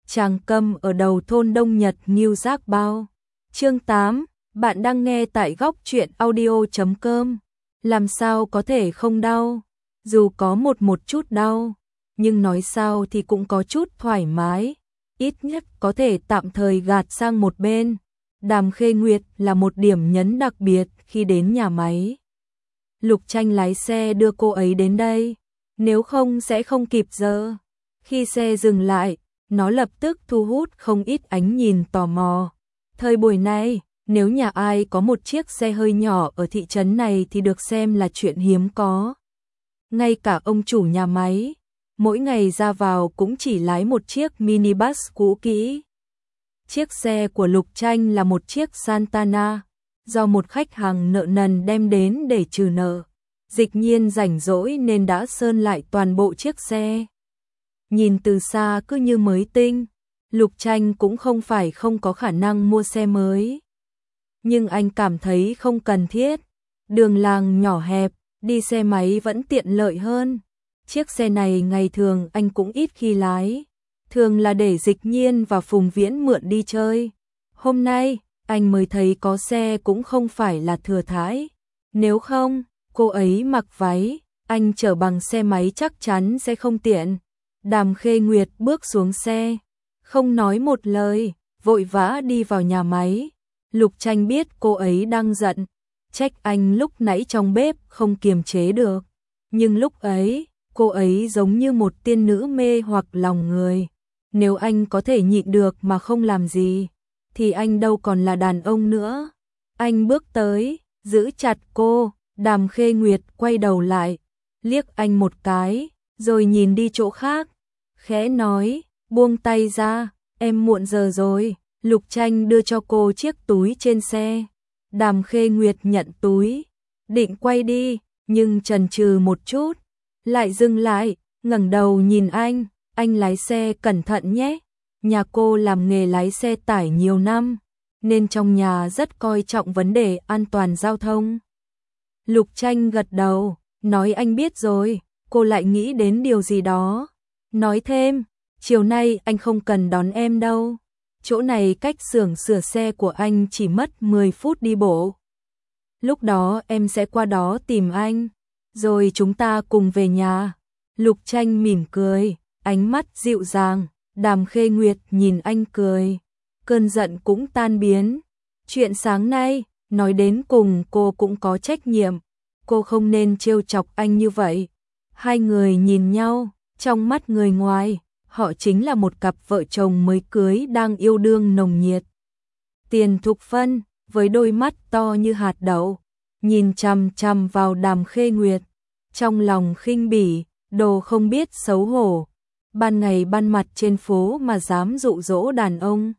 Tràng Câm ở đầu thôn Đông Nhật Ngưu Giác Bao. Chương 8, bạn đang nghe tại góc truyện audio.com. Làm sao có thể không đau? Dù có một chút đau, nhưng nói sao thì cũng có chút thoải mái, ít nhất có thể tạm thời gạt sang một bên. Đàm Khê Nguyệt là một điểm nhấn đặc biệt khi đến nhà máy. Lục Tranh lái xe đưa cô ấy đến đây, nếu không sẽ không kịp giờ. Khi xe dừng lại, nó lập tức thu hút không ít ánh nhìn tò mò. Thời buổi này, nếu nhà ai có một chiếc xe hơi nhỏ ở thị trấn này thì được xem là chuyện hiếm có. Ngay cả ông chủ nhà máy, mỗi ngày ra vào cũng chỉ lái một chiếc minibus cũ kỹ. Chiếc xe của Lục Tranh là một chiếc Santana, do một khách hàng nợ nần đem đến để trừ nợ. Dịch Nhiên rảnh rỗi nên đã sơn lại toàn bộ chiếc xe. Nhìn từ xa cứ như mới tinh. Lục Tranh cũng không phải không có khả năng mua xe mới, nhưng anh cảm thấy không cần thiết. Đường làng nhỏ hẹp, đi xe máy vẫn tiện lợi hơn. Chiếc xe này ngày thường anh cũng ít khi lái, thường là để Dịch Nhiên và Phùng Viễn mượn đi chơi. Hôm nay, anh mới thấy có xe cũng không phải là thừa thãi. Nếu không, cô ấy mặc váy, anh chở bằng xe máy chắc chắn sẽ không tiện. Đàm Khê Nguyệt bước xuống xe, không nói một lời, vội vã đi vào nhà máy. Lục Tranh biết cô ấy đang giận, trách anh lúc nãy trong bếp không kiềm chế được. Nhưng lúc ấy, cô ấy giống như một tiên nữ mê hoặc lòng người. Nếu anh có thể nhịn được mà không làm gì, thì anh đâu còn là đàn ông nữa. Anh bước tới, giữ chặt cô. Đàm Khê Nguyệt quay đầu lại, liếc anh một cái, rồi nhìn đi chỗ khác. Khẽ nói, buông tay ra, em muộn giờ rồi. Lục Tranh đưa cho cô chiếc túi trên xe. Đàm Khê Nguyệt nhận túi, định quay đi, nhưng chần chừ một chút, lại dừng lại, ngẩng đầu nhìn anh lái xe cẩn thận nhé. Nhà cô làm nghề lái xe tải nhiều năm, nên trong nhà rất coi trọng vấn đề an toàn giao thông. Lục Tranh gật đầu, nói anh biết rồi. Cô lại nghĩ đến điều gì đó, nói thêm, chiều nay anh không cần đón em đâu. Chỗ này cách xưởng sửa xe của anh chỉ mất 10 phút đi bộ. Lúc đó em sẽ qua đó tìm anh, rồi chúng ta cùng về nhà. Lục Tranh mỉm cười, ánh mắt dịu dàng. Đàm Khê Nguyệt nhìn anh cười, cơn giận cũng tan biến. Chuyện sáng nay, nói đến cùng cô cũng có trách nhiệm, cô không nên trêu chọc anh như vậy. Hai người nhìn nhau, trong mắt người ngoài, họ chính là một cặp vợ chồng mới cưới đang yêu đương nồng nhiệt. Tiền Thục Phân, với đôi mắt to như hạt đậu, nhìn chằm chằm vào Đàm Khê Nguyệt, trong lòng khinh bỉ, đồ không biết xấu hổ. Ban ngày ban mặt trên phố mà dám dụ dỗ đàn ông.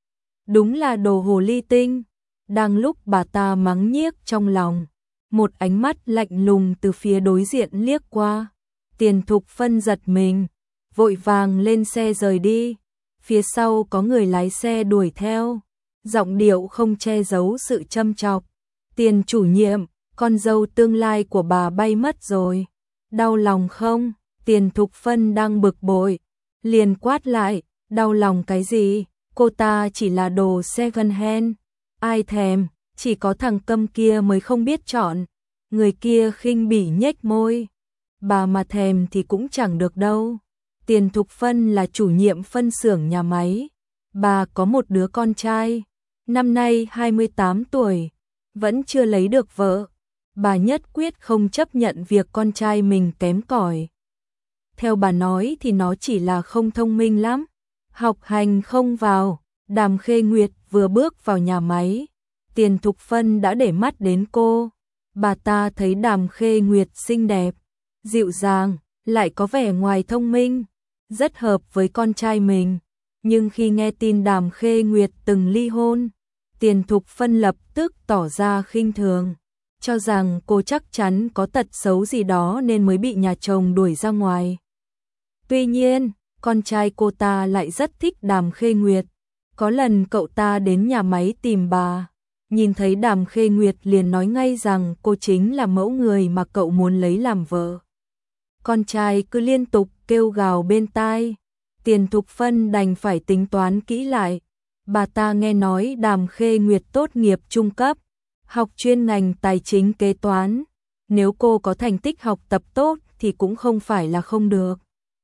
Đúng là đồ hồ ly tinh. Đang lúc bà ta mắng nhiếc trong lòng, một ánh mắt lạnh lùng từ phía đối diện liếc qua. Tiền Thục Phân giật mình, vội vàng lên xe rời đi. Phía sau có người lái xe đuổi theo, giọng điệu không che giấu sự châm chọc. Tiền chủ nhiệm, con dâu tương lai của bà bay mất rồi. Đau lòng không? Tiền Thục Phân đang bực bội, liền quát lại, đau lòng cái gì? Cô ta chỉ là đồ second hand, ai thèm, chỉ có thằng câm kia mới không biết chọn. Người kia khinh bỉ nhếch môi, bà mà thèm thì cũng chẳng được đâu. Tiền Thục Phân là chủ nhiệm phân xưởng nhà máy, bà có một đứa con trai, năm nay 28 tuổi, vẫn chưa lấy được vợ. Bà nhất quyết không chấp nhận việc con trai mình kém cỏi. Theo bà nói thì nó chỉ là không thông minh lắm, học hành không vào. Đàm Khê Nguyệt vừa bước vào nhà máy, Tiền Thục Phân đã để mắt đến cô. Bà ta thấy Đàm Khê Nguyệt xinh đẹp, dịu dàng, lại có vẻ ngoài thông minh, rất hợp với con trai mình. Nhưng khi nghe tin Đàm Khê Nguyệt từng ly hôn, Tiền Thục Phân lập tức tỏ ra khinh thường, cho rằng cô chắc chắn có tật xấu gì đó nên mới bị nhà chồng đuổi ra ngoài. Tuy nhiên, con trai cô ta lại rất thích Đàm Khê Nguyệt. Có lần cậu ta đến nhà máy tìm bà, nhìn thấy Đàm Khê Nguyệt liền nói ngay rằng cô chính là mẫu người mà cậu muốn lấy làm vợ. Con trai cứ liên tục kêu gào bên tai, Tiền Thục Phân đành phải tính toán kỹ lại. Bà ta nghe nói Đàm Khê Nguyệt tốt nghiệp trung cấp, học chuyên ngành tài chính kế toán. Nếu cô có thành tích học tập tốt thì cũng không phải là không được.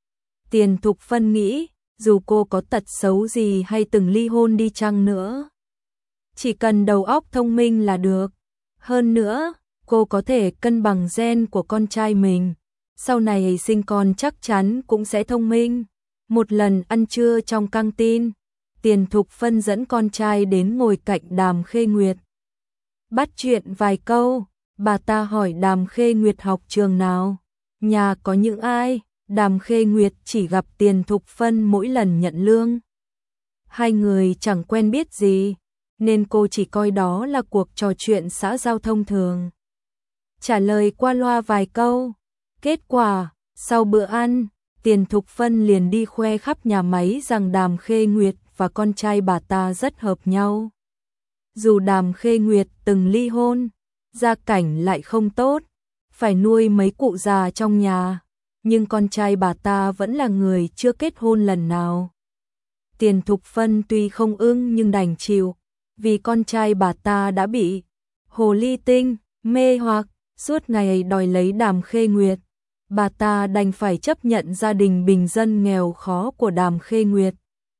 Tiền Thục Phân nghĩ, dù cô có tật xấu gì hay từng ly hôn đi chăng nữa, chỉ cần đầu óc thông minh là được. Hơn nữa, cô có thể cân bằng gen của con trai mình. Sau này sinh con chắc chắn cũng sẽ thông minh. Một lần ăn trưa trong căng tin, Tiền Thục Phân dẫn con trai đến ngồi cạnh Đàm Khê Nguyệt. Bắt chuyện vài câu, bà ta hỏi Đàm Khê Nguyệt học trường nào, nhà có những ai. Đàm Khê Nguyệt chỉ gặp Tiền Thục Phân mỗi lần nhận lương. Hai người chẳng quen biết gì, nên cô chỉ coi đó là cuộc trò chuyện xã giao thông thường. Trả lời qua loa vài câu. Kết quả, sau bữa ăn, Tiền Thục Phân liền đi khoe khắp nhà máy rằng Đàm Khê Nguyệt và con trai bà ta rất hợp nhau. Dù Đàm Khê Nguyệt từng ly hôn, gia cảnh lại không tốt, phải nuôi mấy cụ già trong nhà, nhưng con trai bà ta vẫn là người chưa kết hôn lần nào. Tiền Thục Phân tuy không ưng nhưng đành chịu, vì con trai bà ta đã bị hồ ly tinh mê hoặc, suốt ngày đòi lấy Đàm Khê Nguyệt. Bà ta đành phải chấp nhận gia đình bình dân nghèo khó của Đàm Khê Nguyệt.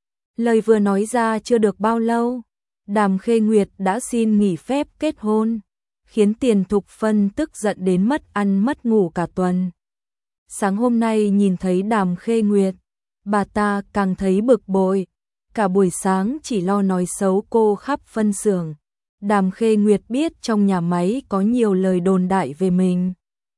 Lời vừa nói ra chưa được bao lâu, Đàm Khê Nguyệt đã xin nghỉ phép kết hôn, khiến Tiền Thục Phân tức giận đến mất ăn mất ngủ cả tuần. Sáng hôm nay nhìn thấy Đàm Khê Nguyệt, bà ta càng thấy bực bội, cả buổi sáng chỉ lo nói xấu cô khắp phân xưởng. Đàm Khê Nguyệt biết trong nhà máy có nhiều lời đồn đại về mình.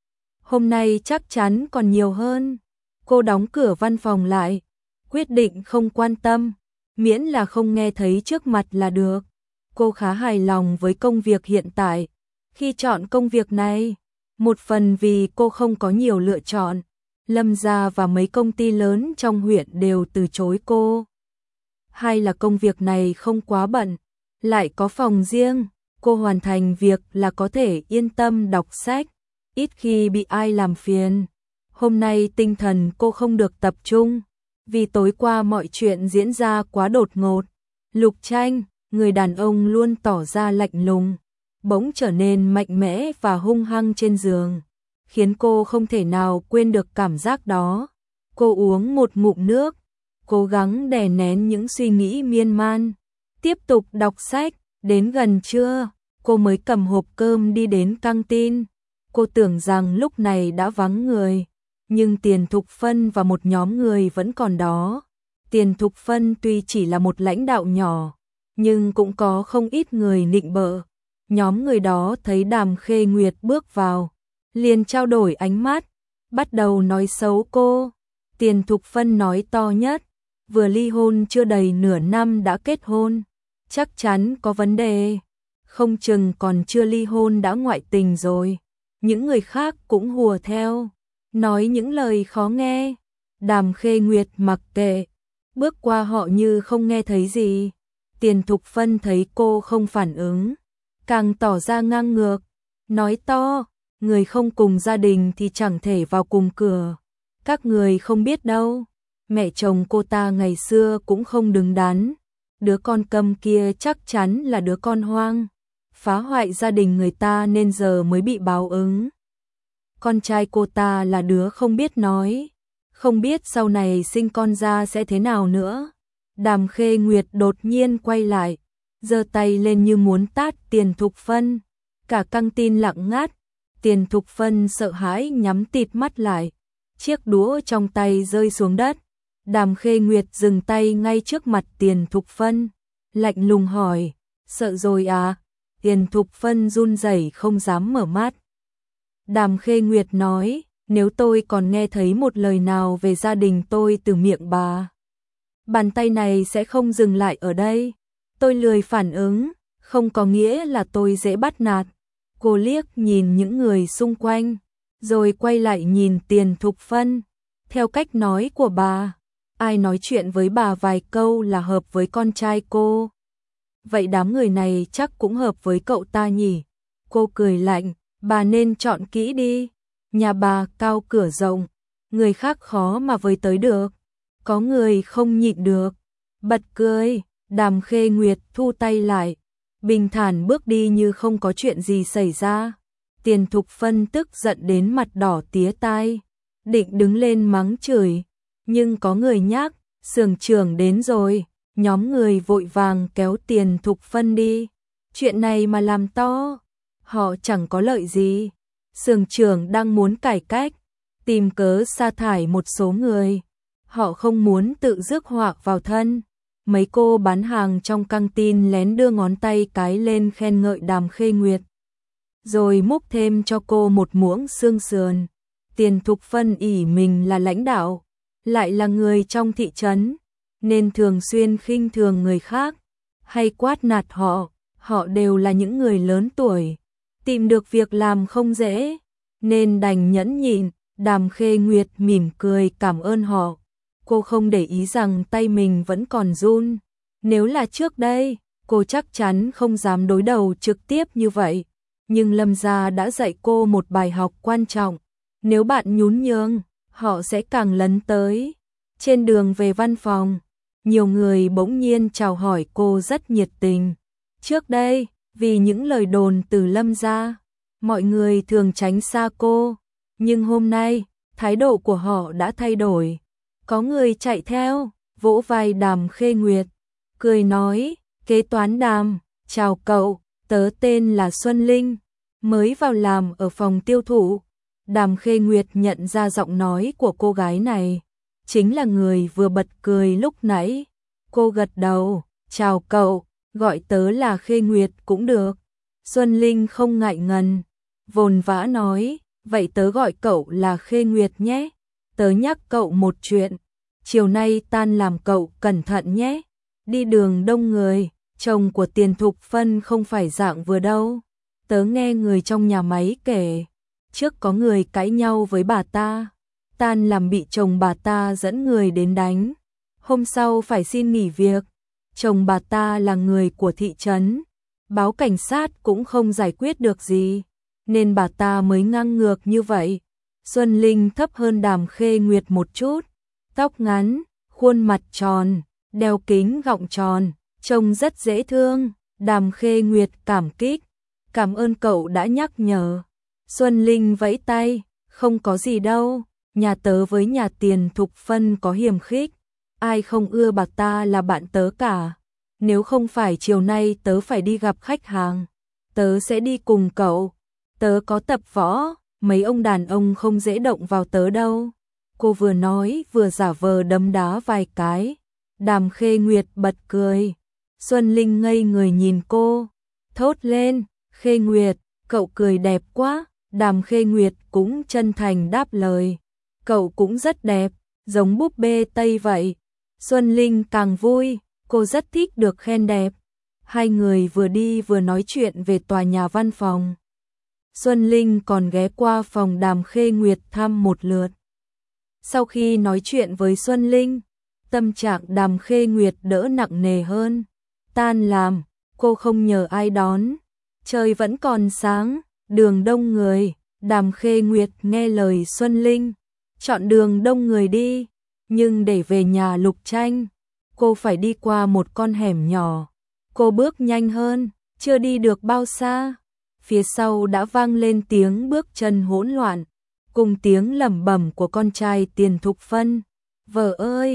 Hôm nay chắc chắn còn nhiều hơn. Cô đóng cửa văn phòng lại, quyết định không quan tâm, miễn là không nghe thấy trước mặt là được. Cô khá hài lòng với công việc hiện tại. Khi chọn công việc này, một phần vì cô không có nhiều lựa chọn, Lâm gia và mấy công ty lớn trong huyện đều từ chối cô. Hai là công việc này không quá bận, lại có phòng riêng, cô hoàn thành việc là có thể yên tâm đọc sách, ít khi bị ai làm phiền. Hôm nay tinh thần cô không được tập trung, vì tối qua mọi chuyện diễn ra quá đột ngột. Lục Tranh, người đàn ông luôn tỏ ra lạnh lùng, bỗng trở nên mạnh mẽ và hung hăng trên giường, khiến cô không thể nào quên được cảm giác đó. Cô uống một ngụm nước, cố gắng đè nén những suy nghĩ miên man, tiếp tục đọc sách. Đến gần trưa, cô mới cầm hộp cơm đi đến căng tin. Cô tưởng rằng lúc này đã vắng người, nhưng Tiền Thục Phân và một nhóm người vẫn còn đó. Tiền Thục Phân tuy chỉ là một lãnh đạo nhỏ, nhưng cũng có không ít người nịnh bợ. Nhóm người đó thấy Đàm Khê Nguyệt bước vào, liền trao đổi ánh mắt, bắt đầu nói xấu cô. Tiền Thục Phân nói to nhất, vừa ly hôn chưa đầy nửa năm đã kết hôn, chắc chắn có vấn đề, không chừng còn chưa ly hôn đã ngoại tình rồi. Những người khác cũng hùa theo, nói những lời khó nghe. Đàm Khê Nguyệt mặc kệ, bước qua họ như không nghe thấy gì. Tiền Thục Phân thấy cô không phản ứng, càng tỏ ra ngang ngược, nói to, người không cùng gia đình thì chẳng thể vào cùng cửa. Các người không biết đâu, mẹ chồng cô ta ngày xưa cũng không đứng đắn. Đứa con câm kia chắc chắn là đứa con hoang, phá hoại gia đình người ta nên giờ mới bị báo ứng. Con trai cô ta là đứa không biết nói, không biết sau này sinh con ra sẽ thế nào nữa. Đàm Khê Nguyệt đột nhiên quay lại, giơ tay lên như muốn tát Tiền Thục Phân. Cả căng tin lặng ngắt, Tiền Thục Phân sợ hãi nhắm tịt mắt lại, chiếc đũa trong tay rơi xuống đất. Đàm Khê Nguyệt dừng tay ngay trước mặt Tiền Thục Phân, lạnh lùng hỏi, sợ rồi à? Tiền Thục Phân run rẩy không dám mở mắt. Đàm Khê Nguyệt nói, nếu tôi còn nghe thấy một lời nào về gia đình tôi từ miệng bà, bàn tay này sẽ không dừng lại ở đây. Tôi lười phản ứng, không có nghĩa là tôi dễ bắt nạt. Cô liếc nhìn những người xung quanh, rồi quay lại nhìn Tiền Thục Phân. Theo cách nói của bà, ai nói chuyện với bà vài câu là hợp với con trai cô. Vậy đám người này chắc cũng hợp với cậu ta nhỉ? Cô cười lạnh, bà nên chọn kỹ đi. Nhà bà cao cửa rộng, người khác khó mà với tới được. Có người không nhịn được, bật cười. Đàm Khê Nguyệt thu tay lại, bình thản bước đi như không có chuyện gì xảy ra. Tiền Thục Phân tức giận đến mặt đỏ tía tai, định đứng lên mắng chửi, nhưng có người nhắc, xưởng trưởng đến rồi. Nhóm người vội vàng kéo Tiền Thục Phân đi. Chuyện này mà làm to, họ chẳng có lợi gì. Xưởng trưởng đang muốn cải cách, tìm cớ sa thải một số người. Họ không muốn tự rước họa vào thân. Mấy cô bán hàng trong căng tin lén đưa ngón tay cái lên khen ngợi Đàm Khê Nguyệt, rồi múc thêm cho cô một muỗng xương sườn. Tiền Thục Phân ỷ mình là lãnh đạo, lại là người trong thị trấn, nên thường xuyên khinh thường người khác, hay quát nạt họ. Họ đều là những người lớn tuổi, tìm được việc làm không dễ, nên đành nhẫn nhịn. Đàm Khê Nguyệt mỉm cười cảm ơn họ. Cô không để ý rằng tay mình vẫn còn run. Nếu là trước đây, cô chắc chắn không dám đối đầu trực tiếp như vậy. Nhưng Lâm gia đã dạy cô một bài học quan trọng. Nếu bạn nhún nhường, họ sẽ càng lấn tới. Trên đường về văn phòng, nhiều người bỗng nhiên chào hỏi cô rất nhiệt tình. Trước đây, vì những lời đồn từ Lâm gia, mọi người thường tránh xa cô. Nhưng hôm nay, thái độ của họ đã thay đổi. Có người chạy theo, vỗ vai Đàm Khê Nguyệt, cười nói, kế toán Đàm, chào cậu, tớ tên là Xuân Linh, mới vào làm ở phòng tiêu thụ. Đàm Khê Nguyệt nhận ra giọng nói của cô gái này, chính là người vừa bật cười lúc nãy. Cô gật đầu, chào cậu, gọi tớ là Khê Nguyệt cũng được. Xuân Linh không ngại ngần, vồn vã nói, vậy tớ gọi cậu là Khê Nguyệt nhé. Tớ nhắc cậu một chuyện, chiều nay tan làm cậu cẩn thận nhé. Đi đường đông người, chồng của Tiền Thục Phân không phải dạng vừa đâu. Tớ nghe người trong nhà máy kể, trước có người cãi nhau với bà ta, tan làm bị chồng bà ta dẫn người đến đánh. Hôm sau phải xin nghỉ việc, chồng bà ta là người của thị trấn, báo cảnh sát cũng không giải quyết được gì, nên bà ta mới ngang ngược như vậy. Xuân Linh thấp hơn Đàm Khê Nguyệt một chút, tóc ngắn, khuôn mặt tròn, đeo kính gọng tròn, trông rất dễ thương. Đàm Khê Nguyệt cảm kích, cảm ơn cậu đã nhắc nhở. Xuân Linh vẫy tay, không có gì đâu, nhà tớ với nhà Tiền Thục Phân có hiềm khích, ai không ưa bà ta là bạn tớ cả. Nếu không phải chiều nay tớ phải đi gặp khách hàng, tớ sẽ đi cùng cậu. Tớ có tập võ, mấy ông đàn ông không dễ động vào tớ đâu. Cô vừa nói vừa giả vờ đấm đá vài cái. Đàm Khê Nguyệt bật cười. Xuân Linh ngây người nhìn cô, thốt lên, Khê Nguyệt, cậu cười đẹp quá. Đàm Khê Nguyệt cũng chân thành đáp lời, cậu cũng rất đẹp, giống búp bê Tây vậy. Xuân Linh càng vui, cô rất thích được khen đẹp. Hai người vừa đi vừa nói chuyện về tòa nhà văn phòng. Xuân Linh còn ghé qua phòng Đàm Khê Nguyệt thăm một lượt. Sau khi nói chuyện với Xuân Linh, tâm trạng Đàm Khê Nguyệt đỡ nặng nề hơn. Tan làm, cô không nhờ ai đón. Trời vẫn còn sáng, đường đông người. Đàm Khê Nguyệt nghe lời Xuân Linh, chọn đường đông người đi. Nhưng để về nhà Lục Tranh, cô phải đi qua một con hẻm nhỏ. Cô bước nhanh hơn, chưa đi được bao xa, phía sau đã vang lên tiếng bước chân hỗn loạn, cùng tiếng lẩm bẩm của con trai Tiền Thục Phân. Vợ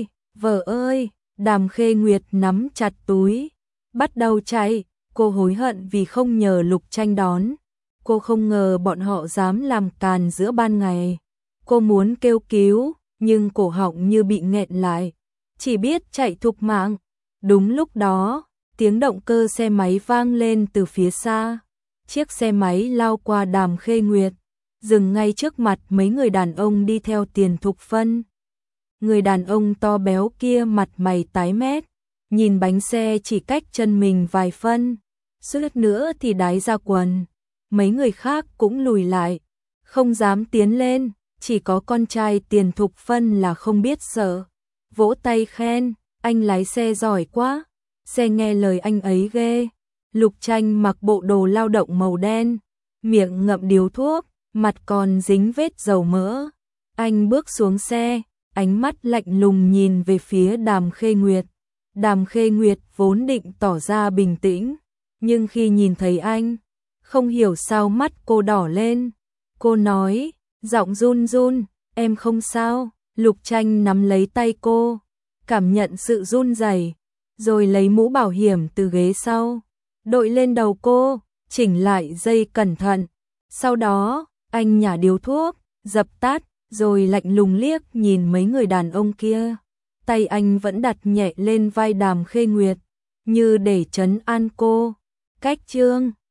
ơi, Đàm Khê Nguyệt nắm chặt túi, bắt đầu chạy. Cô hối hận vì không nhờ Lục Tranh đón. Cô không ngờ bọn họ dám làm càn giữa ban ngày. Cô muốn kêu cứu, nhưng cổ họng như bị nghẹn lại, chỉ biết chạy thục mạng. Đúng lúc đó, tiếng động cơ xe máy vang lên từ phía xa. Chiếc xe máy lao qua Đàm Khê Nguyệt, dừng ngay trước mặt mấy người đàn ông đi theo Tiền Thục Phân. Người đàn ông to béo kia mặt mày tái mét, nhìn bánh xe chỉ cách chân mình vài phân, suýt nữa thì đái ra quần. Mấy người khác cũng lùi lại, không dám tiến lên, chỉ có con trai Tiền Thục Phân là không biết sợ, vỗ tay khen, anh lái xe giỏi quá, xe nghe lời anh ấy ghê. Lục Tranh mặc bộ đồ lao động màu đen, miệng ngậm điếu thuốc, mặt còn dính vết dầu mỡ. Anh bước xuống xe, ánh mắt lạnh lùng nhìn về phía Đàm Khê Nguyệt. Đàm Khê Nguyệt vốn định tỏ ra bình tĩnh, nhưng khi nhìn thấy anh, không hiểu sao mắt cô đỏ lên. Cô nói, giọng run run, em không sao. Lục Tranh nắm lấy tay cô, cảm nhận sự run rẩy, rồi lấy mũ bảo hiểm từ ghế sau, đội lên đầu cô, chỉnh lại dây cẩn thận. Sau đó, anh nhả điếu thuốc, dập tắt, rồi lạnh lùng liếc nhìn mấy người đàn ông kia. Tay anh vẫn đặt nhẹ lên vai Đàm Khê Nguyệt, như để trấn an cô. Cách chương